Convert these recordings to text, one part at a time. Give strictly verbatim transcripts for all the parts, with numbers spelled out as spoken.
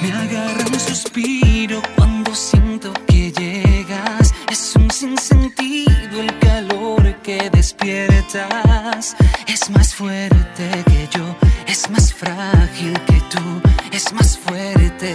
Me agarra un suspiro cuando siento que llegas. Es un sinsentido el calor que despiertas. Es más fuerte que yo, es más frágil que tú, es más fuerte.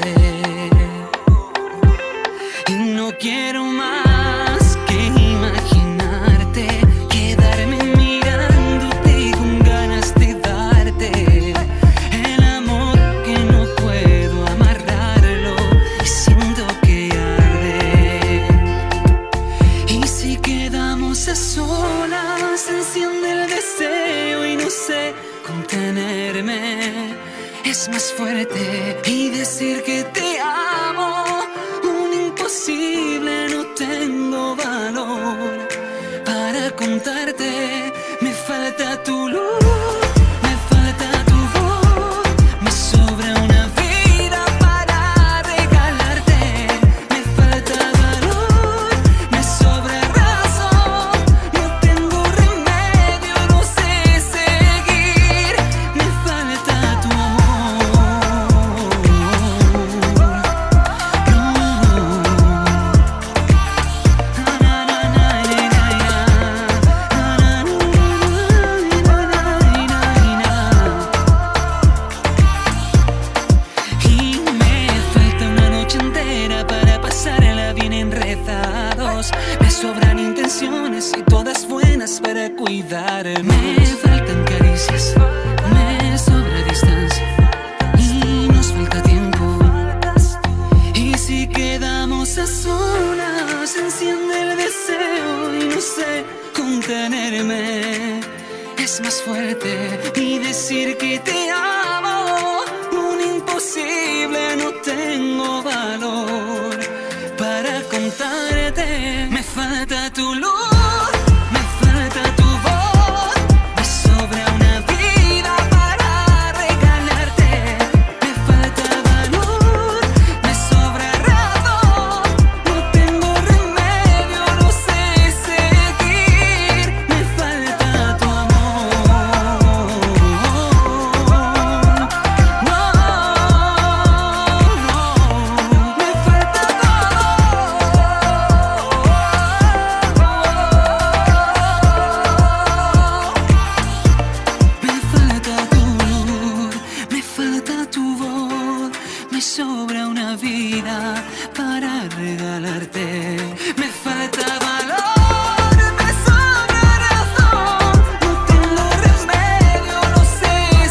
Y no quiero más que imaginarte, quedarme mirándote con ganas de darte el amor que no puedo amarrarlo y siento que arde. Y si quedamos a solas, se enciende el deseo y no sé contenerme. Es más fuerte y decir que te amo un imposible, no tengo valor para contarte. Me falta tu luz, me falta tu voz, me sobra una vida para regalarte. Me falta valor, me sobra razón, no tengo remedio, no sé seguir. Me falta tu amor. Y me falta una noche entera para pasarla bien enredados. Me sobran intenciones y todas buenas para cuidarme. Me faltan caricias, me sobra distancia y nos falta tiempo. Y si quedamos a solas, se enciende el deseo y no sé contenerme. Es más fuerte y decir que te amo un imposible, no tengo valor para contarte. Me falta tu luz, me falta tu voz, me sobra una vida para regalarte. Me falta valor, me sobra razón, no tengo remedio, no sé seguir. Me falta tu amor. No, no, me falta tu Me falta tu luz, me falta tu voz, me sobra una vida para regalarte. Me falta valor, me sobra razón, no tengo remedio, no sé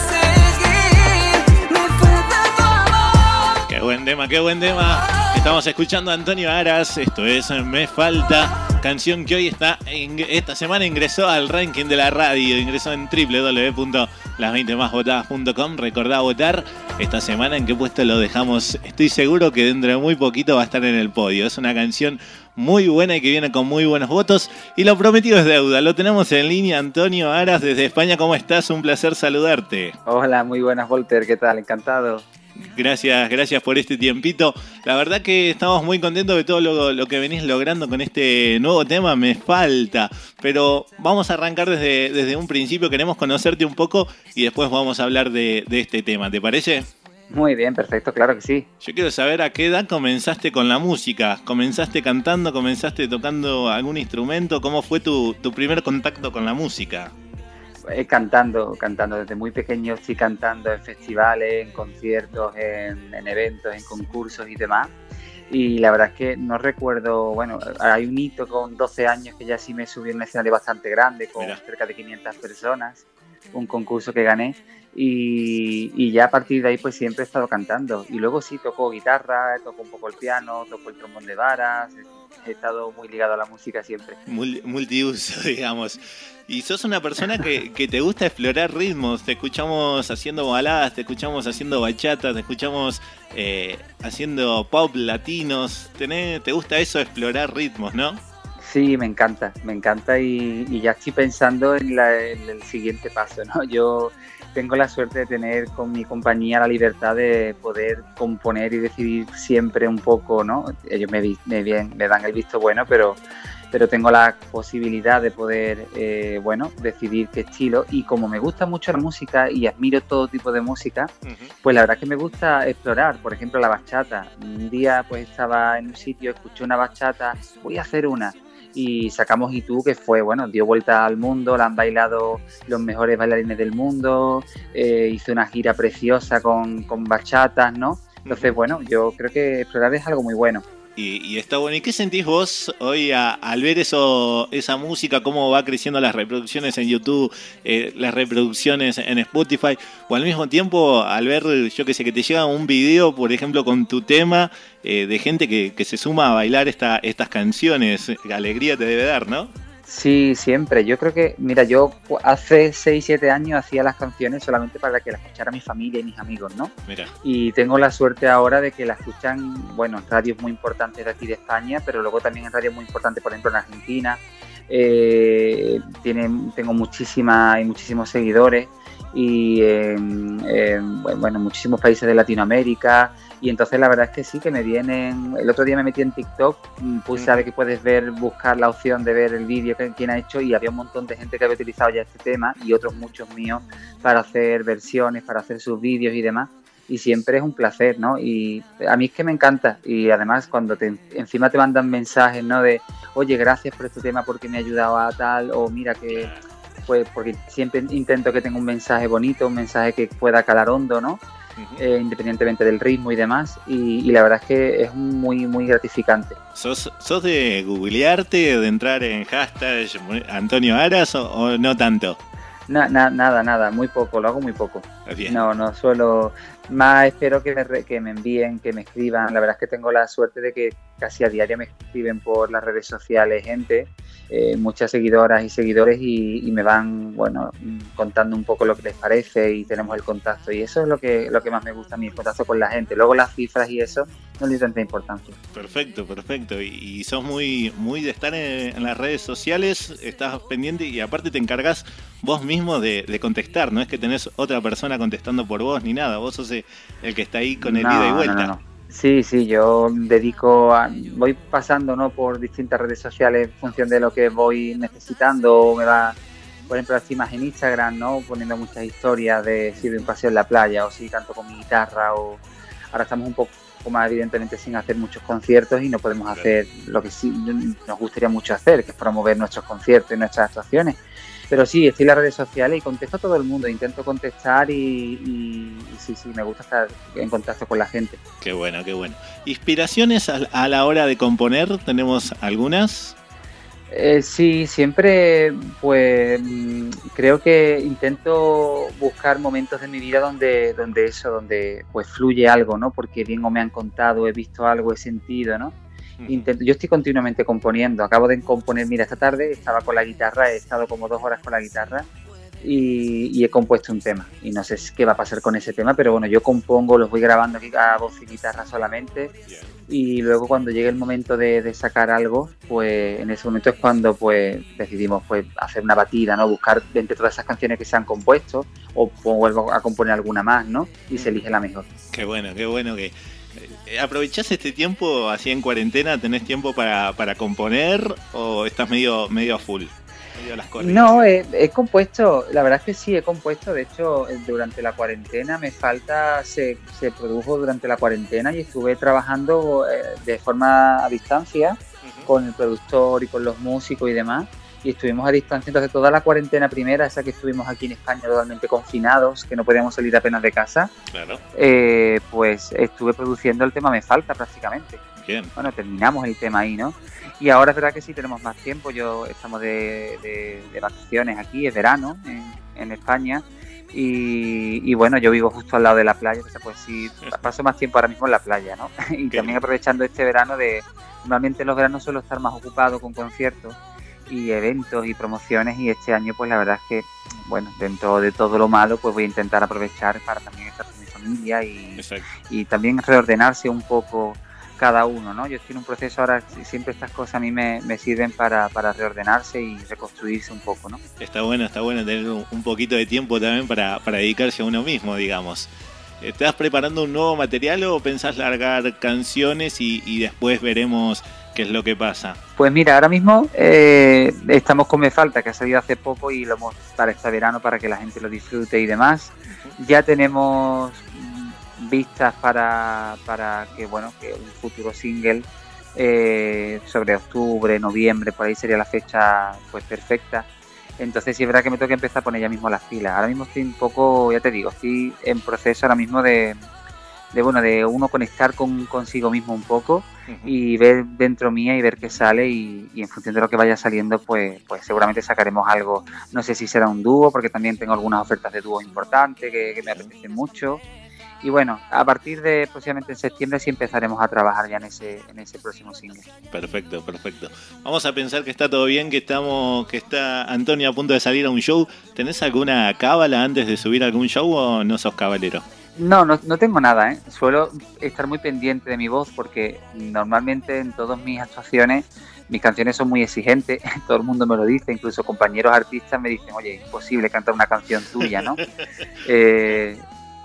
seguir. Me falta tu amor. Qué buen tema, qué buen tema. Estamos escuchando a Antonio Aras. Esto es Me Falta, canción que hoy está en, esta semana ingresó al ranking de la radio. Ingresó en doble u doble u doble u punto las veinte más votadas punto com. Recordá votar esta semana en qué puesto lo dejamos. Estoy seguro que dentro de muy poquito va a estar en el podio. Es una canción muy buena y que viene con muy buenos votos. Y lo prometido es deuda. Lo tenemos en línea, Antonio Aras, desde España. ¿Cómo estás? Un placer saludarte. Hola, muy buenas, Volter, ¿qué tal? Encantado. Gracias, gracias por este tiempito. La verdad que estamos muy contentos de todo lo, lo que venís logrando con este nuevo tema, Me Falta. Pero vamos a arrancar desde, desde un principio, queremos conocerte un poco y después vamos a hablar de, de este tema, ¿te parece? Muy bien, perfecto, claro que sí. Yo quiero saber a qué edad comenzaste con la música. ¿Comenzaste cantando? ¿Comenzaste tocando algún instrumento? ¿Cómo fue tu, tu primer contacto con la música? Eh, cantando, cantando desde muy pequeño, estoy cantando en festivales, en conciertos, en, en eventos, en concursos y demás. Y la verdad es que no recuerdo, bueno, hay un hito con doce años que ya sí me subí a un escenario bastante grande con Mira. cerca de quinientas personas, un concurso que gané. Y, y ya a partir de ahí pues siempre he estado cantando. Y luego sí toco guitarra, toco un poco el piano, toco el trombón de varas. He estado muy ligado a la música siempre. Multiuso, digamos. Y sos una persona que, que te gusta explorar ritmos. Te escuchamos haciendo baladas, te escuchamos haciendo bachata, te escuchamos eh, haciendo pop latinos. ¿Tenés, ¿Te gusta eso, explorar ritmos, no? Sí, me encanta, me encanta y, y ya estoy pensando en, la, en el siguiente paso, ¿no? Yo tengo la suerte de tener con mi compañía la libertad de poder componer y decidir siempre un poco, ¿no? Ellos me, me, me dan el visto bueno, pero pero tengo la posibilidad de poder, eh, bueno, decidir qué estilo. Y como me gusta mucho la música y admiro todo tipo de música, uh-huh. pues la verdad es que me gusta explorar. Por ejemplo, la bachata. Un día pues estaba en un sitio, escuché una bachata, voy a hacer una. Y sacamos Y Tú, que fue, bueno, dio vuelta al mundo, la han bailado los mejores bailarines del mundo, eh, hizo una gira preciosa con, con bachatas, ¿no? Entonces, bueno, yo creo que explorar es algo muy bueno. Y, y está bueno. ¿Y qué sentís vos hoy a, al ver eso, esa música, cómo va creciendo las reproducciones en YouTube, eh, las reproducciones en Spotify, o al mismo tiempo al ver, yo que sé, que te llega un video, por ejemplo, con tu tema, eh, de gente que, que se suma a bailar esta, estas canciones? Alegría te debe dar, ¿no? Sí, siempre. Yo creo que, mira, yo hace seis, siete años hacía las canciones solamente para que las escuchara mi familia y mis amigos, ¿no? Mira. Y tengo la suerte ahora de que la escuchan, bueno, en radios muy importantes de aquí de España, pero luego también en radios muy importantes, por ejemplo, en Argentina. Eh, tienen, tengo muchísimas y muchísimos seguidores y en, en, bueno, muchísimos países de Latinoamérica. Y entonces la verdad es que sí, que me vienen... El otro día me metí en TikTok, puse a ver que puedes ver, buscar la opción de ver el vídeo que quien ha hecho, y había un montón de gente que había utilizado ya este tema y otros muchos míos para hacer versiones, para hacer sus vídeos y demás. Y siempre es un placer, ¿no? Y a mí es que me encanta. Y además cuando te, encima te mandan mensajes, ¿no? De, oye, gracias por este tema porque me ha ayudado a tal, o mira que... Pues porque siempre intento que tenga un mensaje bonito, un mensaje que pueda calar hondo, ¿no? Uh-huh. Eh, independientemente del ritmo y demás, y, y la verdad es que es muy muy gratificante. ¿Sos, sos de googlearte, de entrar en hashtag Antonio Aras o, o no tanto? Na, na, nada, nada, muy poco, lo hago muy poco. Bien. No, no suelo, más espero que me, que me envíen, que me escriban. La verdad es que tengo la suerte de que casi a diario me escriben por las redes sociales gente, eh, muchas seguidoras y seguidores, y, y me van, bueno, contando un poco lo que les parece, y tenemos el contacto, y eso es lo que lo que más me gusta a mí, el contacto con la gente. Luego las cifras y eso no le doy tanta importancia. Perfecto, perfecto. Y, y sos muy muy de estar en, en las redes sociales, estás pendiente y aparte te encargás vos mismo de, de contestar, no es que tenés otra persona contestando por vos ni nada, vos sos el que está ahí con el no, ida y vuelta. No, no, no. Sí, sí, yo dedico, a, voy pasando, ¿no?, por distintas redes sociales en función de lo que voy necesitando. Me va, por ejemplo, así más en Instagram, ¿no?, poniendo muchas historias de si doy un paseo en la playa o si canto con mi guitarra. O ahora estamos un poco más, evidentemente, sin hacer muchos conciertos y no podemos hacer lo que sí nos gustaría mucho hacer, que es promover nuestros conciertos y nuestras actuaciones. Pero sí, estoy en las redes sociales y contesto a todo el mundo, intento contestar y, y, y sí, sí, me gusta estar en contacto con la gente. Qué bueno, qué bueno. ¿Inspiraciones a, a la hora de componer? ¿Tenemos algunas? Eh, sí, siempre pues creo que intento buscar momentos de mi vida donde, donde eso, donde pues fluye algo, ¿no? Porque bien o me han contado, he visto algo, he sentido, ¿no? Intento, yo estoy continuamente componiendo, acabo de componer, mira, esta tarde estaba con la guitarra, he estado como dos horas con la guitarra y, y he compuesto un tema, y no sé qué va a pasar con ese tema, pero bueno, yo compongo, los voy grabando aquí a voz y guitarra solamente, y luego cuando llegue el momento de, de sacar algo, pues en ese momento es cuando pues decidimos pues hacer una batida, ¿no? Buscar entre todas esas canciones que se han compuesto, o, o vuelvo a componer alguna más, ¿no? Y se elige la mejor. Qué bueno, qué bueno que... ¿Aprovechás este tiempo así en cuarentena? ¿Tenés tiempo para, para componer o estás medio medio a full? Medio a las corridas. No, he, he compuesto, la verdad es que sí, he compuesto. De hecho, durante la cuarentena me falta, se, se produjo durante la cuarentena y estuve trabajando eh, de forma a distancia uh-huh. con el productor y con los músicos y demás. Y estuvimos a distancia, entonces toda la cuarentena primera, esa que estuvimos aquí en España totalmente confinados, que no podíamos salir apenas de casa, claro. eh, pues estuve produciendo el tema Me Falta prácticamente. Bien. Bueno, terminamos el tema ahí, ¿no? Y ahora es verdad que sí tenemos más tiempo, yo estamos de, de, de vacaciones aquí, es verano en, en España, y, y bueno, yo vivo justo al lado de la playa, o sea, pues sí, paso más tiempo ahora mismo en la playa, ¿no? Y Qué también aprovechando este verano de, normalmente en los veranos suelo estar más ocupado con conciertos y eventos y promociones, y este año pues la verdad es que, bueno, dentro de todo lo malo pues voy a intentar aprovechar para también estar con mi familia y, y también reordenarse un poco cada uno, ¿no? Yo estoy en un proceso ahora, siempre estas cosas a mí me, me sirven para, para reordenarse y reconstruirse un poco, ¿no? Está bueno, está bueno tener un poquito de tiempo también para, para dedicarse a uno mismo, digamos. ¿Estás preparando un nuevo material o pensás largar canciones y, y después veremos qué es lo que pasa? Pues mira, ahora mismo eh, estamos con Me Falta, que ha salido hace poco y lo hemos para este verano para que la gente lo disfrute y demás. Uh-huh. Ya tenemos vistas para, para que, bueno, que un futuro single eh, sobre octubre, noviembre, por ahí sería la fecha pues perfecta. Entonces sí es verdad que me tengo que empezar a poner ya mismo las pilas. Ahora mismo estoy un poco, ya te digo, estoy en proceso ahora mismo de, de bueno, de uno conectar con consigo mismo un poco uh-huh. y ver dentro mía y ver qué sale y, y en función de lo que vaya saliendo pues, pues seguramente sacaremos algo. No sé si será un dúo, porque también tengo algunas ofertas de dúo importantes que, que me apetecen mucho. Y bueno, a partir de posiblemente en septiembre sí empezaremos a trabajar ya en ese en ese próximo single. Perfecto, perfecto. Vamos a pensar que está todo bien, que estamos, que está Antonio a punto de salir a un show. ¿Tenés alguna cábala antes de subir a algún show o no sos cabalero? No, no, no tengo nada, ¿eh? Suelo estar muy pendiente de mi voz porque normalmente en todas mis actuaciones mis canciones son muy exigentes, todo el mundo me lo dice, incluso compañeros artistas me dicen, oye, es imposible cantar una canción tuya, ¿no? eh...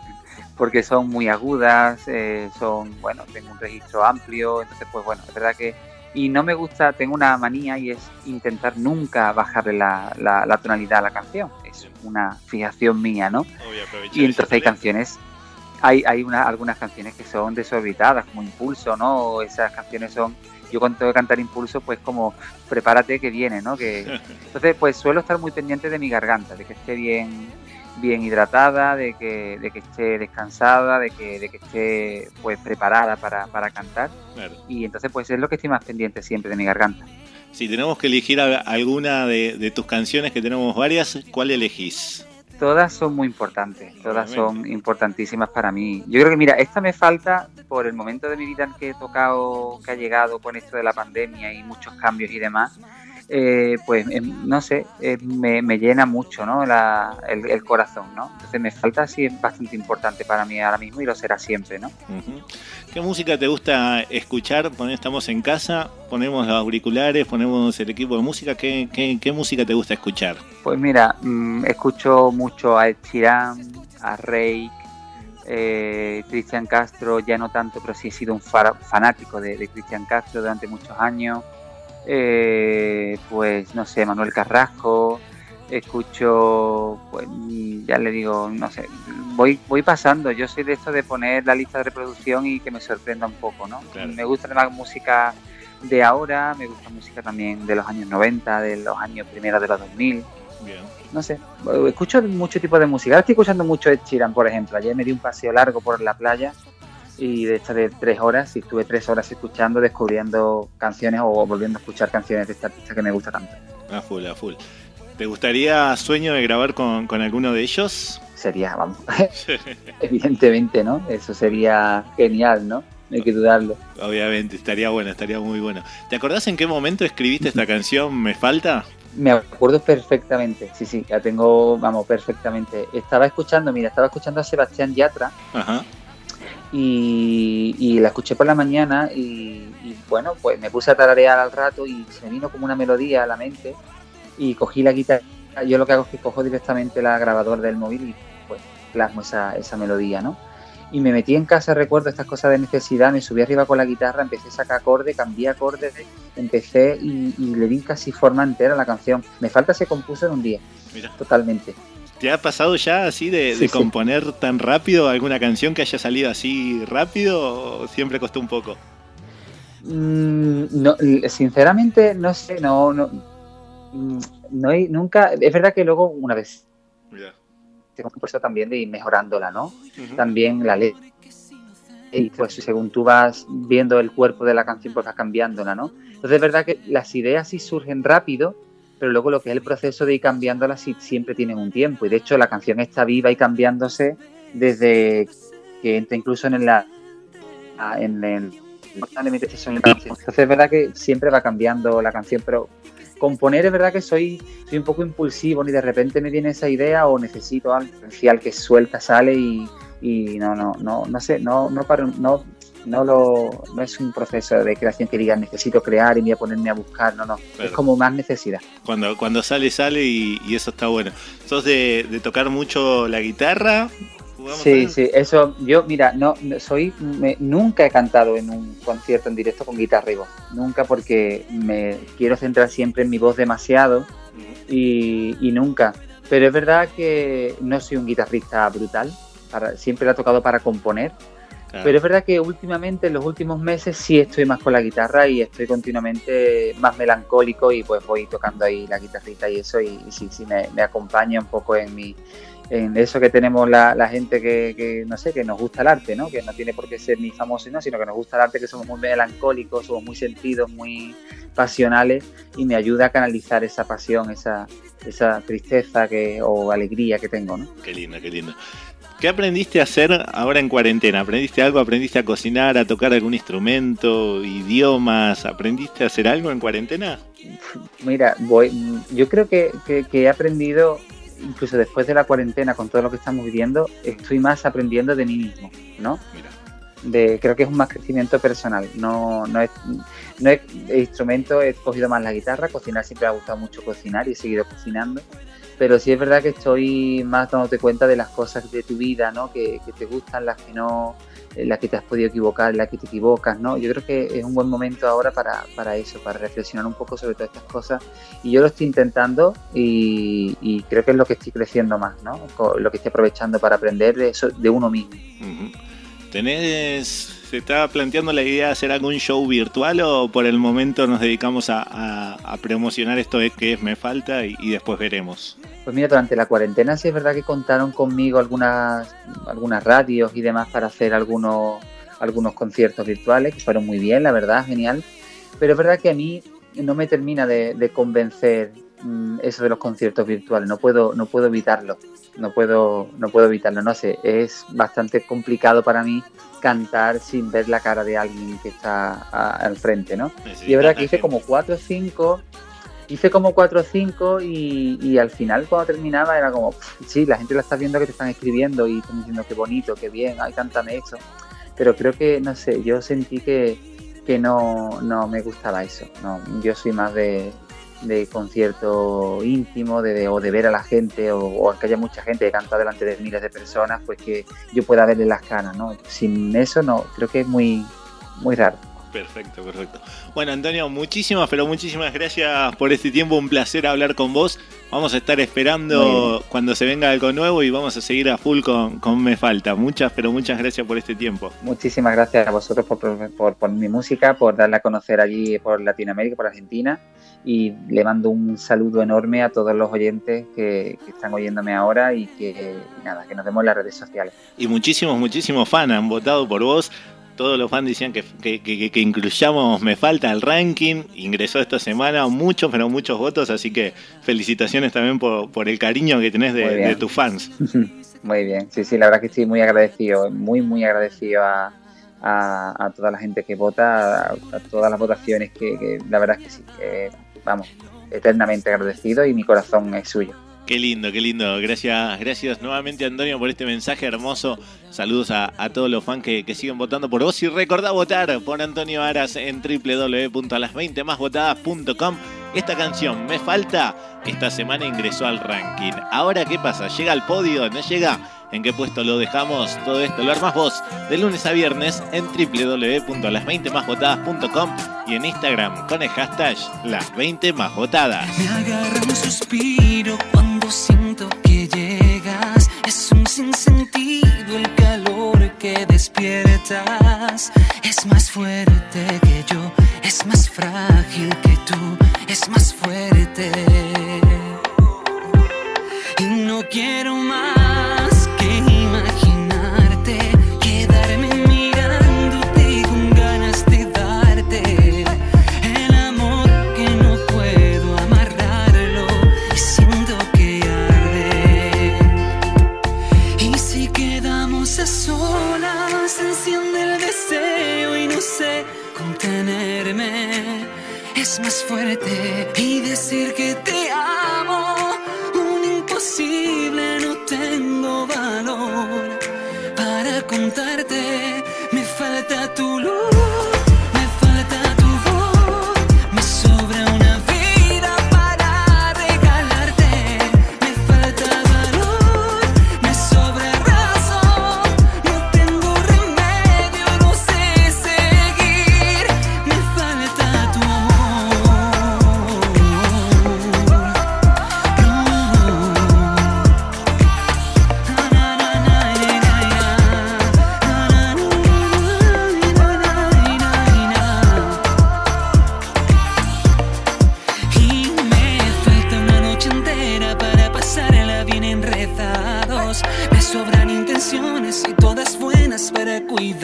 porque son muy agudas, eh, son, bueno, tengo un registro amplio, entonces pues bueno, es verdad que, y no me gusta, tengo una manía y es intentar nunca bajarle la, la, la tonalidad a la canción, es una fijación mía, ¿no? Y entonces hay canciones, hay, hay una, algunas canciones que son desorbitadas, como Impulso, ¿no? Esas canciones son, yo cuando tengo que cantar Impulso, pues como, prepárate que viene, ¿no? Que, entonces pues suelo estar muy pendiente de mi garganta, de que esté bien... bien hidratada, de que, de que esté descansada, de que, de que esté pues preparada para, para cantar. Claro. Y entonces pues es lo que estoy más pendiente siempre de mi garganta. Si tenemos que elegir alguna de, de tus canciones, que tenemos varias, ¿cuál elegís? Todas son muy importantes, todas son importantísimas para mí. Yo creo que mira, esta Me Falta por el momento de mi vida en que he tocado, que ha llegado con esto de la pandemia y muchos cambios y demás. Eh, pues eh, no sé, eh, me, me llena mucho, ¿no? La, el, el corazón, ¿no? Entonces Me Falta sí es bastante importante para mí ahora mismo y lo será siempre, ¿no? Uh-huh. ¿Qué música te gusta escuchar? Estamos en casa, ponemos los auriculares, ponemos el equipo de música. ¿Qué, qué, qué música te gusta escuchar? Pues mira, mmm, escucho mucho a Ed Sheeran, a Reik, eh, Cristian Castro, ya no tanto, pero sí he sido un fa- fanático de, de Cristian Castro durante muchos años. Eh, pues no sé, Manuel Carrasco, escucho, pues ya le digo, no sé, voy voy pasando, yo soy de esto de poner la lista de reproducción y que me sorprenda un poco, ¿no? Claro. Me gusta la música de ahora, me gusta música también de los años noventa, de los años primeros de los dos mil. Bien. No sé, escucho mucho tipo de música. Ahora estoy escuchando mucho Ed Sheeran, por ejemplo. Ayer me di un paseo largo por la playa y de esta de tres horas, y estuve tres horas escuchando, descubriendo canciones o volviendo a escuchar canciones de esta artista que me gusta tanto. A full, a full. ¿Te gustaría sueño de grabar con, con alguno de ellos? Sería, vamos, evidentemente, ¿no? Eso sería genial, ¿no? No hay que dudarlo. Obviamente, estaría bueno, estaría muy bueno. ¿Te acordás en qué momento escribiste esta canción, Me Falta? Me acuerdo perfectamente, sí, sí, la tengo, vamos, perfectamente. Estaba escuchando, mira, estaba escuchando a Sebastián Yatra. Ajá. Y, y la escuché por la mañana y, y bueno, pues me puse a tararear al rato y se me vino como una melodía a la mente y cogí la guitarra. Yo lo que hago es que cojo directamente la grabadora del móvil y pues plasmo esa, esa melodía, ¿no? Y me metí en casa, recuerdo estas cosas de necesidad, me subí arriba con la guitarra, empecé a sacar acordes, cambié acordes, empecé y, y le di casi forma entera a la canción. Me Falta se compuso en un día, Mira. Totalmente. ¿Te ha pasado ya así de, sí, de componer sí. tan rápido alguna canción que haya salido así rápido o siempre costó un poco? Mm, no, sinceramente no sé, no, no, no hay, nunca, es verdad que luego una vez yeah. tengo un proceso también de ir mejorándola, ¿no? Uh-huh. También la letra y pues según tú vas viendo el cuerpo de la canción pues vas cambiándola, ¿no? Entonces es verdad que las ideas sí surgen rápido, pero luego lo que es el proceso de ir cambiándolas sí, siempre tienen un tiempo, y de hecho la canción está viva y cambiándose desde que entra incluso en la en el entonces es verdad que siempre va cambiando la canción, pero componer es verdad que soy, soy un poco impulsivo, ni de repente me viene esa idea o necesito algo potencial que suelta, sale y, y no, no, no, no sé, no, no paro, no No lo no es un proceso de creación que diga necesito crear y me voy a ponerme a buscar, no, no, claro. Es como más necesidad. Cuando cuando sale, sale y, y eso está bueno. ¿Sos de, de tocar mucho la guitarra Sí, sí, eso, yo, mira, no, soy, me, nunca he cantado en un concierto en directo con guitarra y voz, nunca, porque me quiero centrar siempre en mi voz demasiado y, y nunca, pero es verdad que no soy un guitarrista brutal, para, siempre le ha tocado para componer, claro. Pero es verdad que últimamente, en los últimos meses, sí estoy más con la guitarra y estoy continuamente más melancólico y pues voy tocando ahí la guitarrita y eso, y, y sí, sí me, me acompaña un poco en mi... en eso que tenemos la, la gente que, que, no sé, que nos gusta el arte, ¿no? Que no tiene por qué ser ni famoso, ¿no? Sino que nos gusta el arte, que somos muy melancólicos, somos muy sentidos, muy pasionales, y me ayuda a canalizar esa pasión, esa, esa tristeza que, o alegría que tengo, ¿no? Qué lindo, qué lindo. ¿Qué aprendiste a hacer ahora en cuarentena? ¿Aprendiste algo? ¿Aprendiste a cocinar, a tocar algún instrumento, idiomas? ¿Aprendiste a hacer algo en cuarentena? Mira, voy, yo creo que, que, que he aprendido... incluso después de la cuarentena, con todo lo que estamos viviendo, estoy más aprendiendo de mí mismo, ¿no? Mira. De, creo que es un más crecimiento personal. No, no es, no es instrumento, he cogido más la guitarra, cocinar siempre me ha gustado mucho cocinar y he seguido cocinando, pero sí es verdad que estoy más dándote cuenta de las cosas de tu vida, ¿no? Que, que te gustan, las que no, las que te has podido equivocar, las que te equivocas, ¿no? Yo creo que es un buen momento ahora para, para eso, para reflexionar un poco sobre todas estas cosas, y yo lo estoy intentando y, y creo que es lo que estoy creciendo más, ¿no? Lo que estoy aprovechando para aprender de eso, de uno mismo. Uh-huh. ¿Tenés, se está planteando la idea de hacer algún show virtual o por el momento nos dedicamos a, a, a promocionar esto de que es Me Falta y, y después veremos? Pues mira, durante la cuarentena sí es verdad que contaron conmigo algunas, algunas radios y demás para hacer algunos, algunos conciertos virtuales, que fueron muy bien, la verdad, genial. Pero es verdad que a mí no me termina de, de convencer mmm, eso de los conciertos virtuales, no puedo, no puedo evitarlo, no puedo, no puedo evitarlo, no sé, es bastante complicado para mí cantar sin ver la cara de alguien que está a, al frente, ¿no? Sí, y es verdad que hice como cuatro o cinco... Hice como cuatro o cinco y, y al final cuando terminaba era como, sí, la gente lo está viendo que te están escribiendo y están diciendo qué bonito, qué bien, ay, cántame eso. Pero creo que, no sé, yo sentí que, que no, no me gustaba eso. No, yo soy más de, de concierto íntimo, de, de, o de ver a la gente, o, o que haya mucha gente que canta delante de miles de personas, pues que yo pueda verle las caras, ¿no? Sin eso, no, creo que es muy, muy raro. Perfecto, perfecto. Bueno, Antonio, muchísimas, pero muchísimas gracias por este tiempo. Un placer hablar con vos. Vamos a estar esperando cuando se venga algo nuevo y vamos a seguir a full con, con Me Falta. Muchas, pero muchas gracias por este tiempo. Muchísimas gracias a vosotros por, por, por, por mi música, por darla a conocer allí por Latinoamérica, por Argentina. Y le mando un saludo enorme a todos los oyentes que, que están oyéndome ahora y que, y nada, que nos vemos en las redes sociales. Y muchísimos, muchísimos fans han votado por vos. Todos los fans decían que, que, que, que incluyamos Me Falta al ranking. Ingresó esta semana muchos, pero muchos votos. Así que felicitaciones también por, por el cariño que tenés de, de tus fans. Muy bien, sí, sí, la verdad que estoy muy agradecido, muy, muy agradecido a, a, a toda la gente que vota, a, a todas las votaciones, que, que la verdad es que sí, que, vamos, eternamente agradecido y mi corazón es suyo. Qué lindo, qué lindo. Gracias, gracias nuevamente, Antonio, por este mensaje hermoso. Saludos a, a todos los fans que, que siguen votando por vos. Y recordá votar por Antonio Aras en doble u doble u doble u punto las veinte más votadas punto com. Esta canción, Me Falta, esta semana ingresó al ranking. Ahora, ¿qué pasa? ¿Llega al podio? ¿No llega? ¿En qué puesto lo dejamos? Todo esto lo armás vos de lunes a viernes en doble u doble u doble u punto las veinte más votadas punto com y en Instagram con el hashtag las veinte más votadas. Me agarra un suspiro cuando siento que llegas. Es un sinsentido el calor que despiertas. Es más fuerte que yo, es más frágil que tú, es más fuerte. Y no quiero más que imaginarte, quedarme mirándote con ganas de darte el amor que no puedo amarrarlo y siento que arde. Y si quedamos a solas, se enciende el deseo y no sé contenerme. Es más fuerte y decir que te amo, un imposible, no tengo valor para contarte. Me falta tu luz, me falta tu voz, me sobra una vida para regalarte. Me falta valor, me sobra razón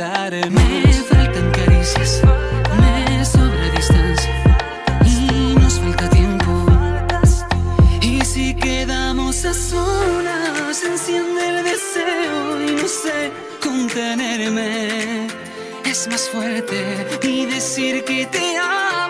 cuidarme. Me faltan caricias, me sobra distancia y nos falta tiempo. Y si quedamos a solas, enciende el deseo y no sé contenerme. Es más fuerte mi decir que te amo